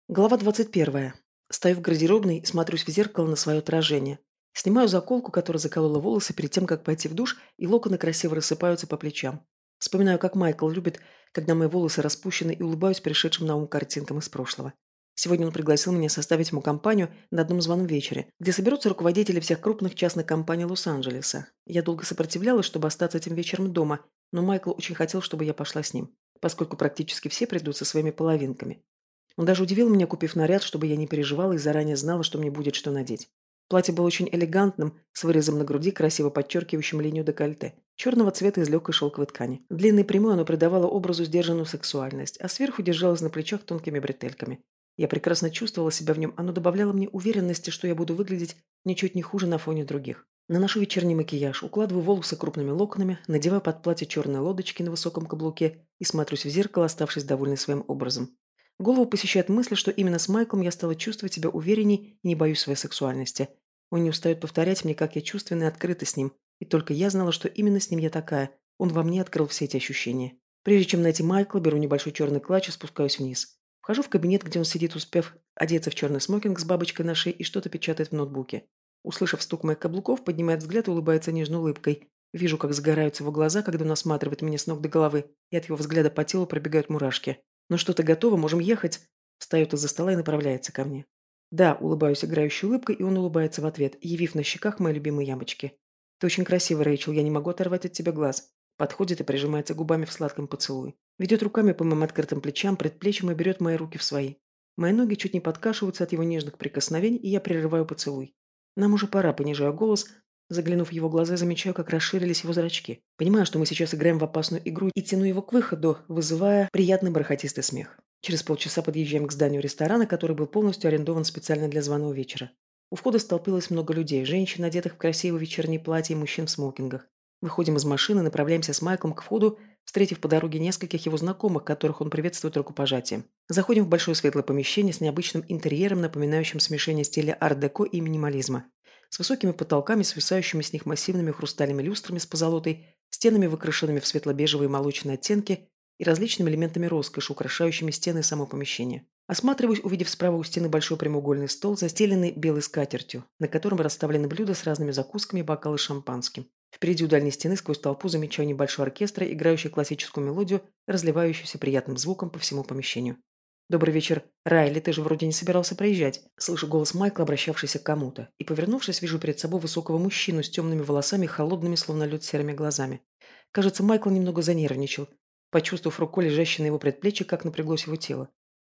Глава 21. Стою в гардеробной и смотрюсь в зеркало на свое отражение. Снимаю заколку, которая заколола волосы перед тем, как пойти в душ, и локоны красиво рассыпаются по плечам. Вспоминаю, как Майкл любит, когда мои волосы распущены, и улыбаюсь пришедшим на ум картинкам из прошлого. Сегодня он пригласил меня составить ему компанию на одном званом вечере, где соберутся руководители всех крупных частных компаний Лос-Анджелеса. Я долго сопротивлялась, чтобы остаться этим вечером дома, но Майкл очень хотел, чтобы я пошла с ним, поскольку практически все придут со своими половинками. Он даже удивил меня, купив наряд, чтобы я не переживала и заранее знала, что мне будет что надеть. Платье было очень элегантным, с вырезом на груди, красиво подчеркивающим линию декольте. Черного цвета из легкой шелковой ткани. Длинной и прямой оно придавало образу сдержанную сексуальность, а сверху держалось на плечах тонкими бретельками. Я прекрасно чувствовала себя в нем, оно добавляло мне уверенности, что я буду выглядеть ничуть не хуже на фоне других. Наношу вечерний макияж, укладываю волосы крупными локонами, надеваю под платье черные лодочки на высоком каблуке и смотрюсь в зеркало, оставшись довольной своим образом. Голову посещает мысль, что именно с Майклом я стала чувствовать себя уверенней и не боюсь своей сексуальности. Он не устает повторять мне, как я чувственна и открыта с ним. И только я знала, что именно с ним я такая. Он во мне открыл все эти ощущения. Прежде чем найти Майкла, беру небольшой черный клатч и спускаюсь вниз. Вхожу в кабинет, где он сидит, успев одеться в черный смокинг с бабочкой на шее и что-то печатает в ноутбуке. Услышав стук моих каблуков, поднимает взгляд и улыбается нежной улыбкой. Вижу, как загораются его глаза, когда он осматривает меня с ног до головы, и от его взгляда по телу пробегают мурашки. «Ну что, ты готова? Можем ехать?» Встает из-за стола и направляется ко мне. «Да», улыбаюсь играющей улыбкой, и он улыбается в ответ, явив на щеках мои любимые ямочки. «Ты очень красивая, Рэйчел, я не могу оторвать от тебя глаз». Подходит и прижимается губами в сладком поцелуе. Ведет руками по моим открытым плечам, предплечьям и берет мои руки в свои. Мои ноги чуть не подкашиваются от его нежных прикосновений, и я прерываю поцелуй. Нам уже пора, понижаю голос. Заглянув в его глаза, замечаю, как расширились его зрачки. Понимаю, что мы сейчас играем в опасную игру, и тяну его к выходу, вызывая приятный бархатистый смех. Через полчаса подъезжаем к зданию ресторана, который был полностью арендован специально для званого вечера. У входа столпилось много людей, женщин, одетых в красивые вечерние платья, и мужчин в смокингах. Выходим из машины, направляемся с Майклом к входу, встретив по дороге нескольких его знакомых, которых он приветствует рукопожатием. Заходим в большое светлое помещение с необычным интерьером, напоминающим смешение стиля арт-деко и минимализма. С высокими потолками, свисающими с них массивными хрустальными люстрами с позолотой, стенами, выкрашенными в светло-бежевые и молочные оттенки, и различными элементами роскоши, украшающими стены и само помещение. Осматриваюсь, увидев справа у стены большой прямоугольный стол, застеленный белой скатертью, на котором расставлены блюда с разными закусками и бокалы с шампанским. Впереди у дальней стены сквозь толпу замечаю небольшой оркестр, играющий классическую мелодию, разливающуюся приятным звуком по всему помещению. «Добрый вечер. Райли, ты же вроде не собирался приезжать». Слышу голос Майкла, обращавшийся к кому-то. И, повернувшись, вижу перед собой высокого мужчину с темными волосами и холодными, словно лед, серыми глазами. Кажется, Майкл немного занервничал, почувствовав рукой, лежащей на его предплечье, как напряглось его тело.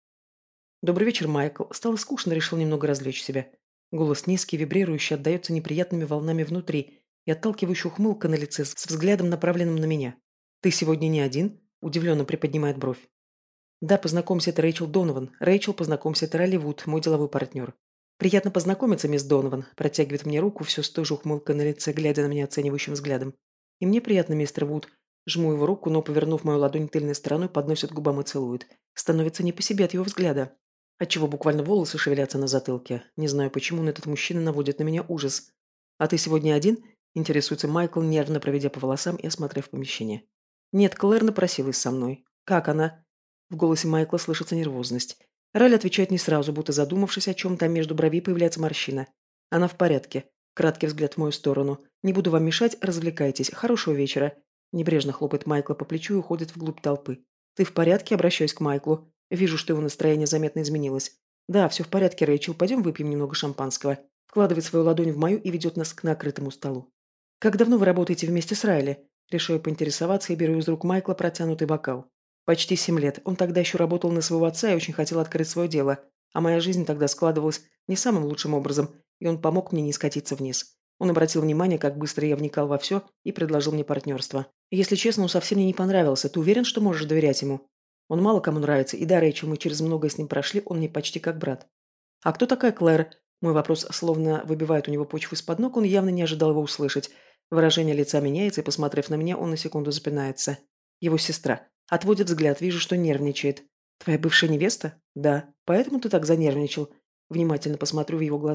«Добрый вечер, Майкл». Стало скучно, решил немного развлечь себя. Голос низкий, вибрирующий, отдается неприятными волнами внутри, и отталкивающая ухмылка на лице с взглядом, направленным на меня. «Ты сегодня не один?» – удивленно приподнимает бровь. «Да, познакомься, это Рэйчел Донован. Рэйчел, познакомься, это Райли Вуд, мой деловой партнер». «Приятно познакомиться, мисс Донован», – протягивает мне руку, все с той же ухмылкой на лице, глядя на меня оценивающим взглядом. «И мне приятно, мистер Вуд». Жму его руку, но, повернув мою ладонь тыльной стороной, подносит к губам и целует. Становится не по себе от его взгляда, отчего буквально волосы шевелятся на затылке. Не знаю почему, но этот мужчина наводит на меня ужас. «А ты сегодня один?» – интересуется Майкл, нервно проведя по волосам и осмотрев помещение. «Нет, Клэр напросилась со мной. Как она?» В голосе Майкла слышится нервозность. Ралли отвечает не сразу, будто задумавшись о чем-то, а между бровей появляется морщина. «Она в порядке». Краткий взгляд в мою сторону. «Не буду вам мешать, развлекайтесь. Хорошего вечера». Небрежно хлопает Майкла по плечу и уходит вглубь толпы. «Ты в порядке?» Обращаюсь к Майклу. Вижу, что его настроение заметно изменилось. «Да, все в порядке, Рэйчел. Пойдем выпьем немного шампанского». Вкладывает свою ладонь в мою и ведет нас к накрытому столу. «Как давно вы работаете вместе с Райли?» Решаю поинтересоваться и беру из рук Майкла протянутый бокал. «Почти 7 лет. Он тогда еще работал на своего отца и очень хотел открыть свое дело. А моя жизнь тогда складывалась не самым лучшим образом, и он помог мне не скатиться вниз. Он обратил внимание, как быстро я вникал во все, и предложил мне партнерство. Если честно, он совсем мне не понравился. Ты уверен, что можешь доверять ему? Он мало кому нравится, и да, Рэйчел, мы через многое с ним прошли, он мне почти как брат». «А кто такая Клэр?» Мой вопрос словно выбивает у него почву из-под ног, он явно не ожидал его услышать. Выражение лица меняется, и, посмотрев на меня, он на секунду запинается. Его сестра. Отводит взгляд, вижу, что нервничает. «Твоя бывшая невеста?» «Да. Поэтому ты так занервничал?» Внимательно посмотрю в его глаза.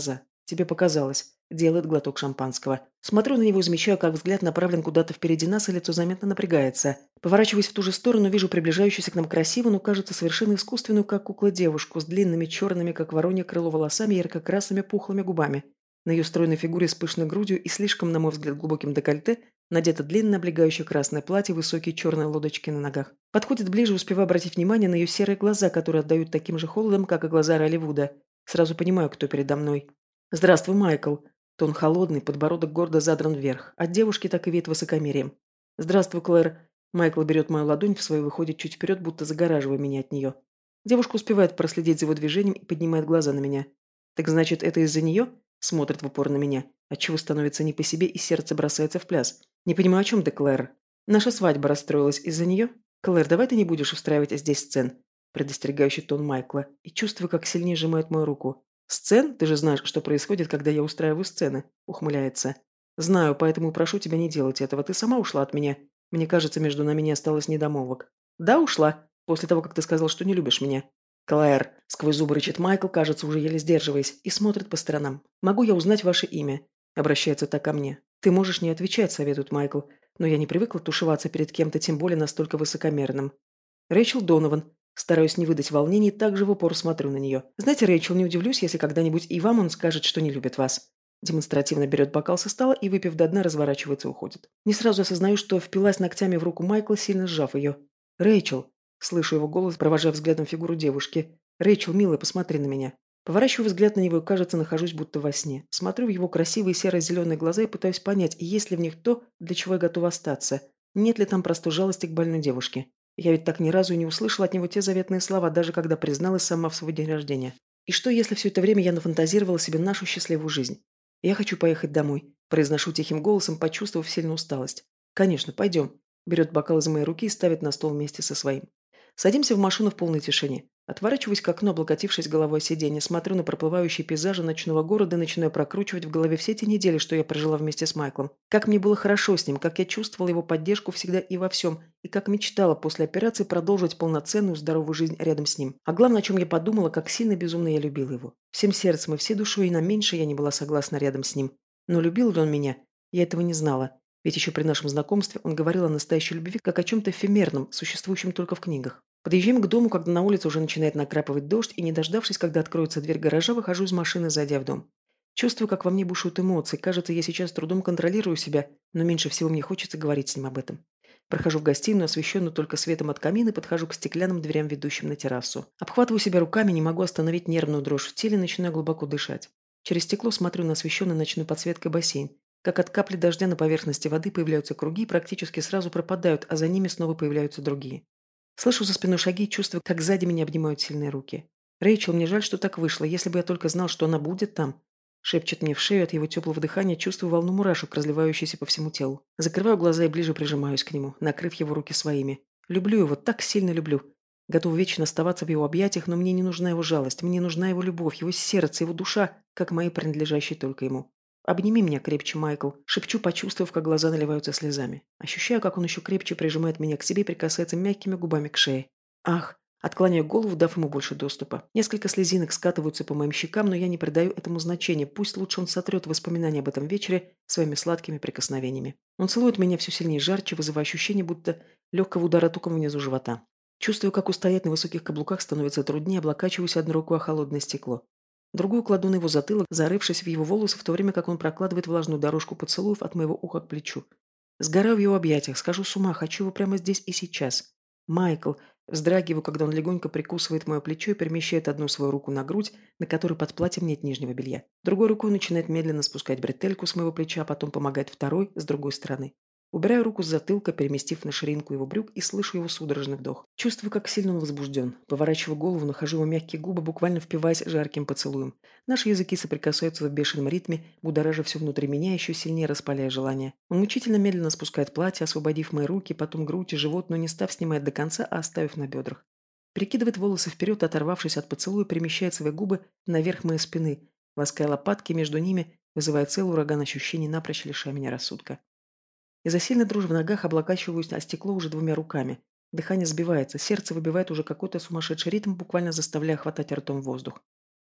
Тебе показалось. Делает глоток шампанского. Смотрю на него и замечаю, как взгляд направлен куда-то впереди нас, и лицо заметно напрягается. Поворачиваясь в ту же сторону, вижу приближающуюся к нам красивую, но кажется совершенно искусственную, как кукла, девушку с длинными черными, как воронье крыло, волосами и ярко-красными пухлыми губами. На ее стройной фигуре с пышной грудью и слишком, на мой взгляд, глубоким декольте надето длинное облегающее красное платье, высокие черные лодочки на ногах. Подходит ближе, успевая обратить внимание на ее серые глаза, которые отдают таким же холодом, как и глаза Райли Вуда. Сразу понимаю, кто передо мной. «Здравствуй, Майкл». Тон холодный, подбородок гордо задран вверх. От девушки так и веет высокомерием. «Здравствуй, Клэр». Майкл берет мою ладонь в свою и выходит чуть вперед, будто загораживая меня от нее. Девушка успевает проследить за его движением и поднимает глаза на меня. «Так значит, это из-за нее?» Смотрит в упор на меня, отчего становится не по себе и сердце бросается в пляс. «Не понимаю, о чем ты, Клэр?» «Наша свадьба расстроилась из-за нее?» «Клэр, давай ты не будешь устраивать здесь сцен», предостерегающий тон Майкла, и чувствую, как сильнее сжимает мою руку. «Сцен? Ты же знаешь, что происходит, когда я устраиваю сцены», ухмыляется. «Знаю, поэтому прошу тебя не делать этого. Ты сама ушла от меня. Мне кажется, между нами не осталось недомолвок». «Да, ушла. После того, как ты сказал, что не любишь меня». «Клэр», — сквозь зубы рычит Майкл, кажется, уже еле сдерживаясь, и смотрит по сторонам. «Могу я узнать ваше имя?» Обращается так ко мне. «Ты можешь не отвечать», — советует Майкл. «Но я не привыкла тушеваться перед кем-то, тем более настолько высокомерным». «Рэйчел Донован». Стараюсь не выдать волнений, также в упор смотрю на нее. «Знаете, Рэйчел, не удивлюсь, если когда-нибудь и вам он скажет, что не любит вас». Демонстративно берет бокал со стола и, выпив до дна, разворачивается и уходит. Не сразу осознаю, что впилась ногтями в руку Майкла, сильно сжав ее. «Рэйчел!» Слышу его голос, провожая взглядом фигуру девушки. «Рэйчел, милая, посмотри на меня». Поворачиваю взгляд на него и, кажется, нахожусь будто во сне. Смотрю в его красивые серо-зеленые глаза и пытаюсь понять, есть ли в них то, для чего я готова остаться. Нет ли там простой жалости к больной девушке. Я ведь так ни разу и не услышала от него те заветные слова, даже когда призналась сама в свой день рождения. И что, если все это время я нафантазировала себе нашу счастливую жизнь? Я хочу поехать домой. Произношу тихим голосом, почувствовав сильную усталость. Конечно, пойдем. Берет бокал из моей руки и ставит на стол вместе со своим. Садимся в машину в полной тишине. Отворачиваюсь к окну, облокотившись головой о сиденье, смотрю на проплывающие пейзажи ночного города и начинаю прокручивать в голове все те недели, что я прожила вместе с Майклом. Как мне было хорошо с ним, как я чувствовала его поддержку всегда и во всем, и как мечтала после операции продолжить полноценную здоровую жизнь рядом с ним. А главное, о чем я подумала, как сильно и безумно я любила его. Всем сердцем и всей душой, и на меньше я не была согласна рядом с ним. Но любил ли он меня? Я этого не знала. Ведь еще при нашем знакомстве он говорил о настоящей любви как о чем-то эфемерном, существующем только в книгах. Подъезжаем к дому, когда на улице уже начинает накрапывать дождь, и, не дождавшись, когда откроется дверь гаража, выхожу из машины, зайдя в дом. Чувствую, как во мне бушуют эмоции. Кажется, я сейчас с трудом контролирую себя, но меньше всего мне хочется говорить с ним об этом. Прохожу в гостиную, освещенную только светом от камина, и подхожу к стеклянным дверям, ведущим на террасу. Обхватываю себя руками, не могу остановить нервную дрожь в теле, начинаю глубоко дышать. Через стекло смотрю на освещенный ночной подсветкой бассейн. Как от капли дождя на поверхности воды появляются круги и практически сразу пропадают, а за ними снова появляются другие. Слышу за спиной шаги и чувствую, как сзади меня обнимают сильные руки. «Рэйчел, мне жаль, что так вышло. Если бы я только знал, что она будет там...» Шепчет мне в шею, от его теплого дыхания чувствую волну мурашек, разливающейся по всему телу. Закрываю глаза и ближе прижимаюсь к нему, накрыв его руки своими. Люблю его, так сильно люблю. Готов вечно оставаться в его объятиях, но мне не нужна его жалость, мне нужна его любовь, его сердце, его душа, как мои, принадлежащие только ему. «Обними меня крепче, Майкл», — шепчу, почувствовав, как глаза наливаются слезами. Ощущаю, как он еще крепче прижимает меня к себе и прикасается мягкими губами к шее. «Ах!» — отклоняю голову, дав ему больше доступа. Несколько слезинок скатываются по моим щекам, но я не придаю этому значения. Пусть лучше он сотрет воспоминания об этом вечере своими сладкими прикосновениями. Он целует меня все сильнее и жарче, вызывая ощущение, будто легкого удара током внизу живота. Чувствую, как устоять на высоких каблуках становится труднее, облокачиваюсь одной рукой о холодное стекло. Другую кладу на его затылок, зарывшись в его волосы, в то время как он прокладывает влажную дорожку поцелуев от моего уха к плечу. Сгораю в его объятиях, схожу с ума, хочу его прямо здесь и сейчас. Майкл. Вздрагиваю, когда он легонько прикусывает мое плечо и перемещает одну свою руку на грудь, на которой под платьем нет нижнего белья. Другой рукой начинает медленно спускать бретельку с моего плеча, а потом помогает второй с другой стороны. Убираю руку с затылка, переместив на ширинку его брюк, и слышу его судорожный вдох. Чувствую, как сильно он возбужден. Поворачиваю голову, нахожу его мягкие губы, буквально впиваясь жарким поцелуем. Наши языки соприкасаются в бешеном ритме, будоража все внутри меня, еще сильнее распаляя желание. Он мучительно медленно спускает платье, освободив мои руки, потом грудь и живот, но не став снимать до конца, а оставив на бедрах. Перекидывает волосы вперед, оторвавшись от поцелуя, перемещает свои губы наверх моей спины, лаская лопатки между ними, вызывая целый ураган ощущений, напрочь лишая меня рассудка. Из-за сильной дрожи в ногах облокачиваюсь о стекло уже двумя руками. Дыхание сбивается, сердце выбивает уже какой-то сумасшедший ритм, буквально заставляя хватать ртом воздух.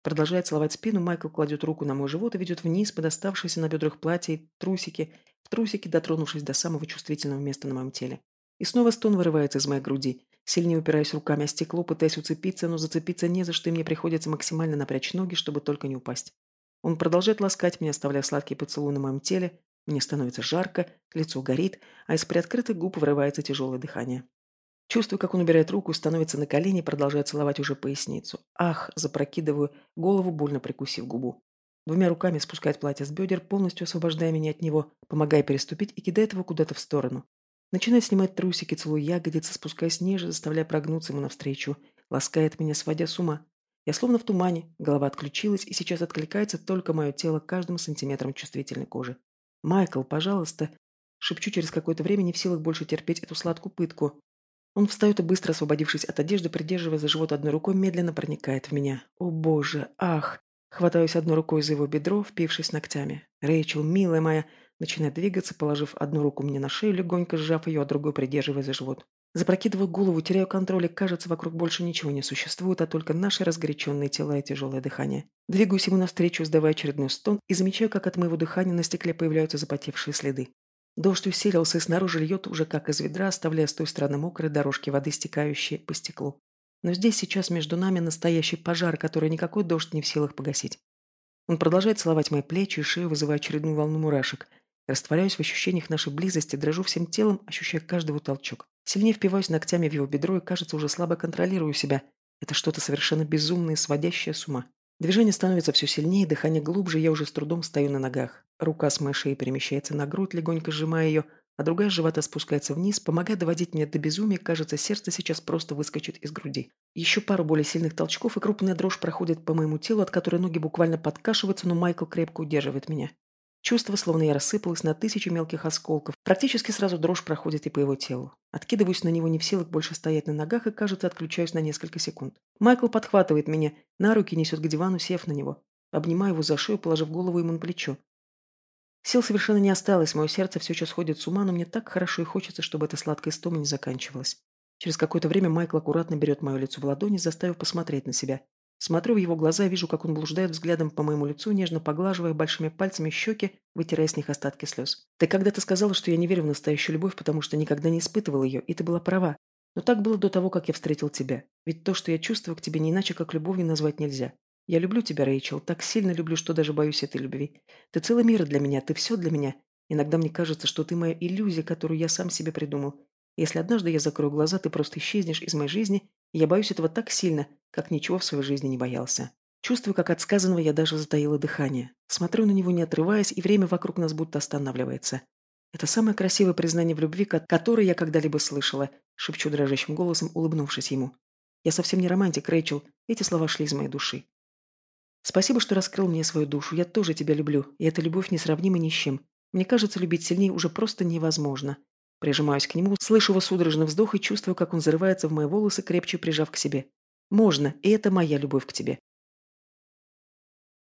Продолжая целовать спину, Майкл кладет руку на мой живот и ведет вниз под оставшееся на бедрах платье и трусики, в трусики дотронувшись до самого чувствительного места на моем теле. И снова стон вырывается из моей груди. Сильнее упираюсь руками о стекло, пытаясь уцепиться, но зацепиться не за что, и мне приходится максимально напрячь ноги, чтобы только не упасть. Он продолжает ласкать меня, оставляя сладкий поцелуй на моем теле. Мне становится жарко, лицо горит, а из приоткрытых губ вырывается тяжелое дыхание. Чувствую, как он убирает руку, становится на колени и продолжает целовать уже поясницу. Ах, запрокидываю голову, больно прикусив губу. Двумя руками спускает платье с бедер, полностью освобождая меня от него, помогая переступить и кидает его куда-то в сторону. Начинает снимать трусики, целуя ягодицы, спускаясь ниже, заставляя прогнуться ему навстречу. Ласкает меня, сводя с ума. Я словно в тумане, голова отключилась, и сейчас откликается только мое тело каждым сантиметром чувствительной кожи. «Майкл, пожалуйста!» Шепчу через какое-то время, не в силах больше терпеть эту сладкую пытку. Он встает и, быстро освободившись от одежды, придерживая за живот одной рукой, медленно проникает в меня. О боже, ах! Хватаюсь одной рукой за его бедро, впившись ногтями. Рэйчел, милая моя, начинает двигаться, положив одну руку мне на шею, легонько сжав ее, а другой придерживая за живот. Запрокидываю голову, теряю контроль, и кажется, вокруг больше ничего не существует, а только наши разгоряченные тела и тяжелое дыхание. Двигаюсь ему навстречу, издавая очередной стон, и замечаю, как от моего дыхания на стекле появляются запотевшие следы. Дождь усилился, и снаружи льет уже как из ведра, оставляя с той стороны мокрые дорожки воды, стекающие по стеклу. Но здесь сейчас между нами настоящий пожар, который никакой дождь не в силах погасить. Он продолжает целовать мои плечи и шею, вызывая очередную волну мурашек. Растворяюсь в ощущениях нашей близости, дрожу всем телом, ощущая каждый его толчок. Сильнее впиваюсь ногтями в его бедро и, кажется, уже слабо контролирую себя. Это что-то совершенно безумное, сводящее с ума. Движение становится все сильнее, дыхание глубже, я уже с трудом стою на ногах. Рука с моей шеи перемещается на грудь, легонько сжимая ее, а другая с живота спускается вниз, помогая доводить меня до безумия, кажется, сердце сейчас просто выскочит из груди. Еще пару более сильных толчков, и крупная дрожь проходит по моему телу, от которой ноги буквально подкашиваются, но Майкл крепко удерживает меня. Чувство, словно я рассыпалась на тысячи мелких осколков. Практически сразу дрожь проходит и по его телу. Откидываюсь на него, не в силах больше стоять на ногах, и, кажется, отключаюсь на несколько секунд. Майкл подхватывает меня, на руки несет к дивану, сев на него. Обнимаю его за шею, положив голову ему на плечо. Сил совершенно не осталось, мое сердце все еще сходит с ума, но мне так хорошо и хочется, чтобы эта сладкая истома не заканчивалась. Через какое-то время Майкл аккуратно берет мое лицо в ладони, заставив посмотреть на себя. Смотрю в его глаза и вижу, как он блуждает взглядом по моему лицу, нежно поглаживая большими пальцами щеки, вытирая с них остатки слез. Ты когда-то сказала, что я не верю в настоящую любовь, потому что никогда не испытывал ее, и ты была права. Но так было до того, как я встретил тебя. Ведь то, что я чувствую к тебе, не иначе, как любовью назвать нельзя. Я люблю тебя, Рэйчел, так сильно люблю, что даже боюсь этой любви. Ты целый мир для меня, ты все для меня. Иногда мне кажется, что ты моя иллюзия, которую я сам себе придумал. Если однажды я закрою глаза, ты просто исчезнешь из моей жизни, и я боюсь этого так сильно, как ничего в своей жизни не боялся. Чувствую, как от сказанного я даже затаила дыхание. Смотрю на него, не отрываясь, и время вокруг нас будто останавливается. Это самое красивое признание в любви, которое я когда-либо слышала, шепчу дрожащим голосом, улыбнувшись ему. Я совсем не романтик, Рэйчел. Эти слова шли из моей души. Спасибо, что раскрыл мне свою душу. Я тоже тебя люблю, и эта любовь несравнима ни с чем. Мне кажется, любить сильнее уже просто невозможно. Прижимаюсь к нему, слышу его судорожный вздох и чувствую, как он зарывается в мои волосы, крепче прижав к себе. Можно, и это моя любовь к тебе.